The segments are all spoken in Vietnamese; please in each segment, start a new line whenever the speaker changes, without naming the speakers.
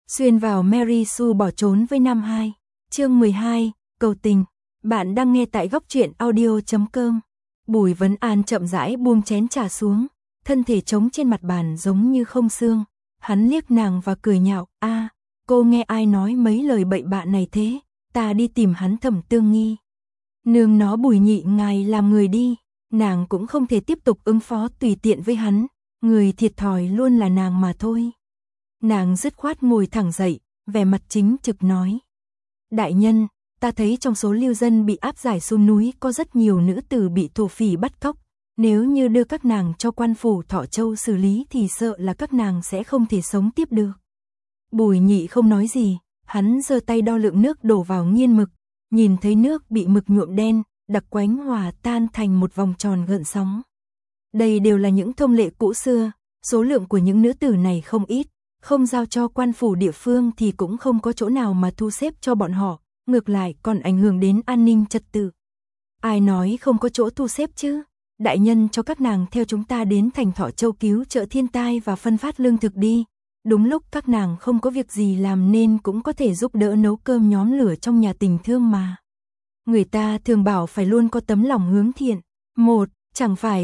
Xuyên vào Mary Sue bỏ trốn với Nam 2. Chương 12, cầu tình. Bạn đang nghe tại góc truyện audio.com. Bùi Vấn An chậm rãi buông chén trà xuống, thân thể trống trên mặt bàn giống như không xương. Hắn liếc nàng và cười nhạo, cô nghe ai nói mấy lời bậy bạ này thế, ta đi tìm hắn Thẩm Tương Nghi. Nương nó Bùi nhị ngài làm người đi, nàng cũng không thể tiếp tục ứng phó tùy tiện với hắn, người thiệt thòi luôn là nàng mà thôi. Nàng dứt khoát ngồi thẳng dậy, vẻ mặt chính trực nói. Đại nhân, ta thấy trong số lưu dân bị áp giải xuống núi có rất nhiều nữ tử bị thổ phỉ bắt cóc. Nếu như đưa các nàng cho quan phủ Thọ Châu xử lý thì sợ là các nàng sẽ không thể sống tiếp được. Bùi nhị không nói gì, hắn giơ tay đo lượng nước đổ vào nghiên mực, nhìn thấy nước bị mực nhuộm đen, đặc quánh hòa tan thành một vòng tròn gợn sóng. Đây đều là những thông lệ cũ xưa, số lượng của những nữ tử này không ít, không giao cho quan phủ địa phương thì cũng không có chỗ nào mà thu xếp cho bọn họ, ngược lại còn ảnh hưởng đến an ninh trật tự. Ai nói không có chỗ thu xếp chứ? Đại nhân cho các nàng theo chúng ta đến thành Thọ Châu cứu trợ thiên tai và phân phát lương thực đi. Đúng lúc các nàng không có việc gì làm nên cũng có thể giúp đỡ nấu cơm nhóm lửa trong nhà tình thương mà. Người ta thường bảo phải luôn có tấm lòng hướng thiện. Một, chẳng phải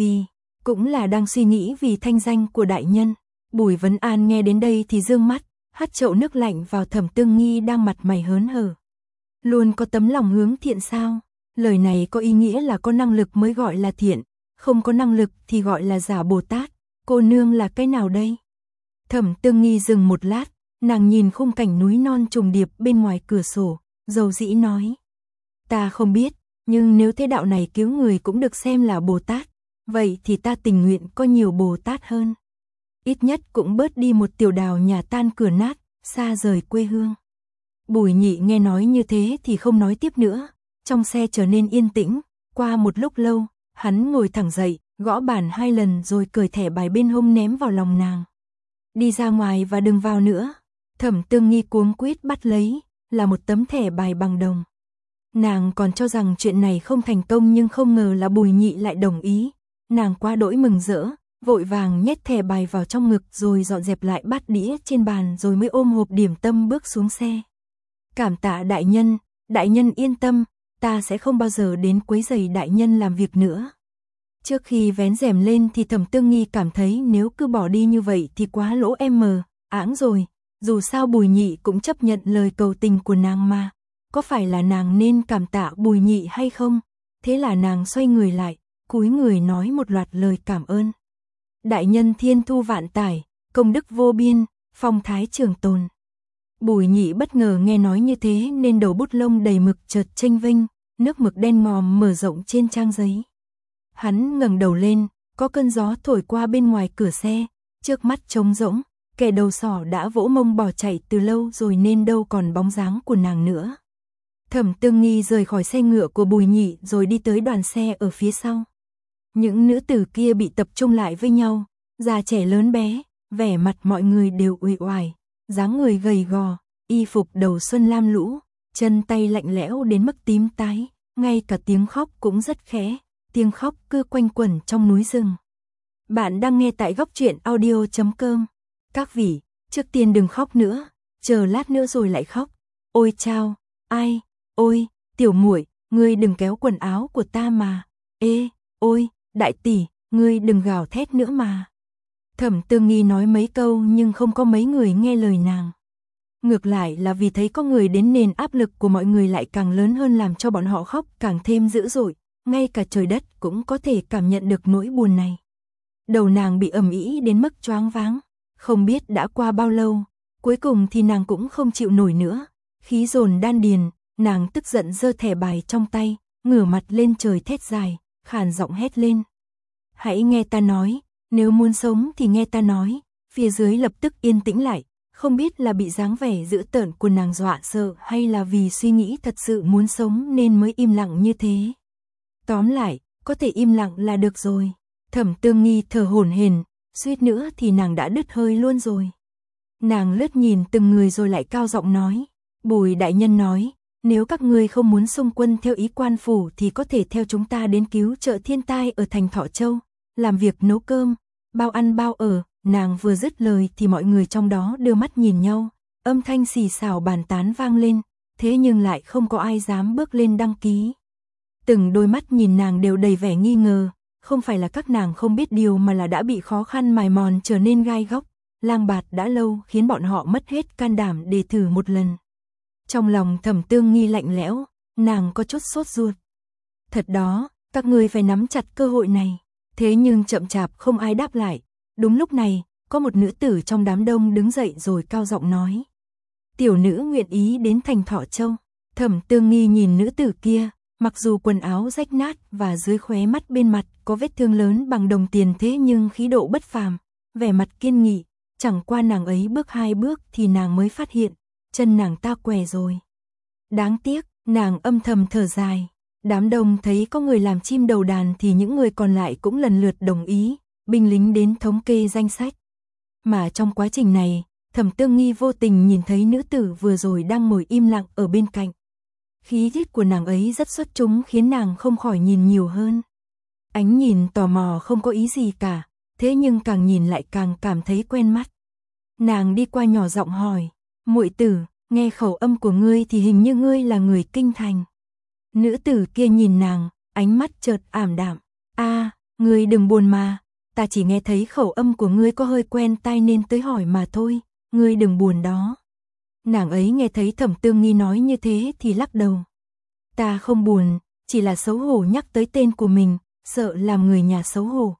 cũng là đang suy nghĩ vì thanh danh của đại nhân. Bùi Vấn An nghe đến đây thì dương mắt, hắt chậu nước lạnh vào Thẩm Tương Nghi đang mặt mày hớn hở. Luôn có tấm lòng hướng thiện sao? Lời này có ý nghĩa là có năng lực mới gọi là thiện, không có năng lực thì gọi là giả Bồ Tát. Cô nương là cái nào đây? Thẩm Tương Nghi dừng một lát, nàng nhìn khung cảnh núi non trùng điệp bên ngoài cửa sổ, dầu dĩ nói. Ta không biết, nhưng nếu thế đạo này cứu người cũng được xem là Bồ Tát, vậy thì ta tình nguyện có nhiều Bồ Tát hơn. Ít nhất cũng bớt đi một tiểu đào nhà tan cửa nát, xa rời quê hương. Bùi nhị nghe nói như thế thì không nói tiếp nữa, trong xe trở nên yên tĩnh, qua một lúc lâu, hắn ngồi thẳng dậy, gõ bàn 2 lần rồi cởi thẻ bài bên hông ném vào lòng nàng. Đi ra ngoài và đừng vào nữa. Thẩm Tương Nghi cuống quýt bắt lấy, là một tấm thẻ bài bằng đồng. Nàng còn cho rằng chuyện này không thành công nhưng không ngờ là Bùi nhị lại đồng ý. Nàng quá đỗi mừng rỡ, vội vàng nhét thẻ bài vào trong ngực rồi dọn dẹp lại bát đĩa trên bàn rồi mới ôm hộp điểm tâm bước xuống xe. Cảm tạ đại nhân yên tâm, ta sẽ không bao giờ đến quấy rầy đại nhân làm việc nữa. Trước khi vén rèm lên thì Thẩm Tương Nghi cảm thấy nếu cứ bỏ đi như vậy thì quá lỗ áng rồi, dù sao Bùi nhị cũng chấp nhận lời cầu tình của nàng mà, có phải là nàng nên cảm tạ Bùi nhị hay không? Thế là nàng xoay người lại, cúi người nói một loạt lời cảm ơn. Đại nhân thiên thu vạn tải, công đức vô biên, phong thái trường tồn. Bùi nhị bất ngờ nghe nói như thế nên đầu bút lông đầy mực chợt chênh vênh, nước mực đen ngòm mở rộng trên trang giấy. Hắn ngẩng đầu lên, có cơn gió thổi qua bên ngoài cửa xe, trước mắt trống rỗng, kẻ đầu sỏ đã vỗ mông bỏ chạy từ lâu rồi nên đâu còn bóng dáng của nàng nữa. Thẩm Tương Nghi rời khỏi xe ngựa của Bùi nhị rồi đi tới đoàn xe ở phía sau. Những nữ tử kia bị tập trung lại với nhau, già trẻ lớn bé, vẻ mặt mọi người đều uể oải, dáng người gầy gò, y phục đầu xuân lam lũ, chân tay lạnh lẽo đến mức tím tái, ngay cả tiếng khóc cũng rất khẽ, tiếng khóc cứ quanh quẩn trong núi rừng. Bạn đang nghe tại góc truyện audio.com. Các vị, trước tiên đừng khóc nữa, chờ lát nữa rồi lại khóc. Ôi chao, ai, ôi, tiểu muội, ngươi đừng kéo quần áo của ta mà. Ê, ôi, đại tỷ, ngươi đừng gào thét nữa mà. Thẩm Tương Nghi nói mấy câu nhưng không có mấy người nghe lời nàng. Ngược lại là vì thấy có người đến nên áp lực của mọi người lại càng lớn hơn làm cho bọn họ khóc càng thêm dữ dội, ngay cả trời đất cũng có thể cảm nhận được nỗi buồn này. Đầu nàng bị ầm ĩ đến mức choáng váng, không biết đã qua bao lâu, cuối cùng thì nàng cũng không chịu nổi nữa, khí dồn đan điền, nàng tức giận giơ thẻ bài trong tay, ngửa mặt lên trời thét dài, khàn giọng hét lên. Hãy nghe ta nói, nếu muốn sống thì nghe ta nói. Phía dưới lập tức yên tĩnh lại, không biết là bị dáng vẻ dữ tợn của nàng dọa sợ hay là vì suy nghĩ thật sự muốn sống nên mới im lặng như thế. Tóm lại, có thể im lặng là được rồi. Thẩm Tương Nghi thở hổn hển, suýt nữa thì nàng đã đứt hơi luôn rồi. Nàng lướt nhìn từng người rồi lại cao giọng nói. Bùi đại nhân nói, nếu các ngươi không muốn xung quân theo ý quan phủ thì có thể theo chúng ta đến cứu trợ thiên tai ở thành Thọ Châu, làm việc nấu cơm, bao ăn bao ở. Nàng vừa dứt lời thì mọi người trong đó đưa mắt nhìn nhau, Âm thanh xì xào bàn tán vang lên, thế nhưng lại không có ai dám bước lên đăng ký. Từng đôi mắt nhìn nàng đều đầy vẻ nghi ngờ, không phải là các nàng không biết điều mà là đã bị khó khăn mài mòn trở nên gai góc, lang bạt đã lâu khiến bọn họ mất hết can đảm để thử một lần. Trong lòng Thẩm Tương Nghi lạnh lẽo, nàng có chút sốt ruột. Thật đó, các ngươi phải nắm chặt cơ hội này. Thế nhưng chậm chạp không ai đáp lại. Đúng lúc này, có một nữ tử trong đám đông đứng dậy rồi cao giọng nói. Tiểu nữ nguyện ý đến thành Thọ Châu. Thẩm Tương Nghi nhìn nữ tử kia, mặc dù quần áo rách nát và dưới khóe mắt bên mặt có vết thương lớn bằng đồng tiền thế nhưng khí độ bất phàm, vẻ mặt kiên nghị, chẳng qua nàng ấy bước 2 bước thì nàng mới phát hiện, chân nàng ta què rồi. Đáng tiếc, nàng âm thầm thở dài. Đám đông thấy có người làm chim đầu đàn thì những người còn lại cũng lần lượt đồng ý, binh lính đến thống kê danh sách. Mà trong quá trình này, Thẩm Tương Nghi vô tình nhìn thấy nữ tử vừa rồi đang ngồi im lặng ở bên cạnh. Khí chất của nàng ấy rất xuất chúng khiến nàng không khỏi nhìn nhiều hơn. Ánh nhìn tò mò không có ý gì cả, thế nhưng càng nhìn lại càng cảm thấy quen mắt. Nàng đi qua nhỏ giọng hỏi, muội tử, nghe khẩu âm của ngươi thì hình như ngươi là người kinh thành. Nữ tử kia nhìn nàng, ánh mắt chợt ảm đạm. Ngươi đừng buồn mà, ta chỉ nghe thấy khẩu âm của ngươi có hơi quen tai nên tới hỏi mà thôi, ngươi đừng buồn đó. Nàng ấy nghe thấy Thẩm Tương Nghi nói như thế thì lắc đầu. Ta không buồn, chỉ là xấu hổ nhắc tới tên của mình, sợ làm người nhà xấu hổ.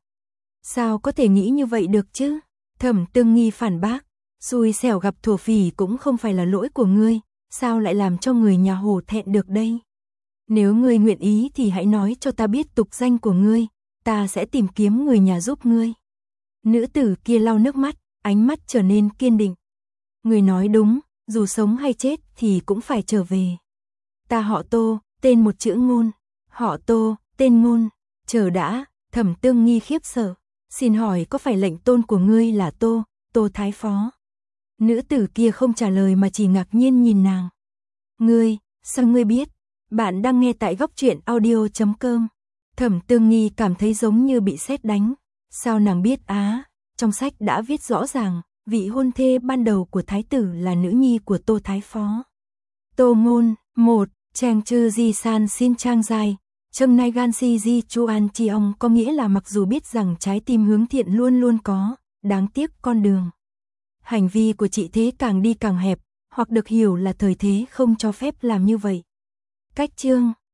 Sao có thể nghĩ như vậy được chứ? Thẩm Tương Nghi phản bác, xui xẻo gặp thổ phỉ cũng không phải là lỗi của ngươi, sao lại làm cho người nhà hổ thẹn được đây? Nếu ngươi nguyện ý thì hãy nói cho ta biết tục danh của ngươi, ta sẽ tìm kiếm người nhà giúp ngươi. Nữ tử kia lau nước mắt, ánh mắt trở nên kiên định. Ngươi nói đúng, dù sống hay chết thì cũng phải trở về. Ta họ Tô, tên một chữ Ngôn. Họ Tô, tên Ngôn. Chờ đã, Thẩm Tương Nghi khiếp sợ. Xin hỏi có phải lệnh tôn của ngươi là Tô, Tô Thái Phó? Nữ tử kia không trả lời mà chỉ ngạc nhiên nhìn nàng. Ngươi, sao ngươi biết? Bạn đang nghe tại góc truyện audio.com. Thẩm Tương Nghi cảm thấy giống như bị sét đánh. Sao nàng biết trong sách đã viết rõ ràng, vị hôn thê ban đầu của thái tử là nữ nhi của Tô Thái Phó. Tô Ngôn, 1, Chàng Chư Di San Xin Trang Dài, Trâm Nai Gan Si Di Chuan Chi Ong có nghĩa là mặc dù biết rằng trái tim hướng thiện luôn luôn có, đáng tiếc con đường. Hành vi của chị thế càng đi càng hẹp, hoặc được hiểu là thời thế không cho phép làm như vậy. Cách chương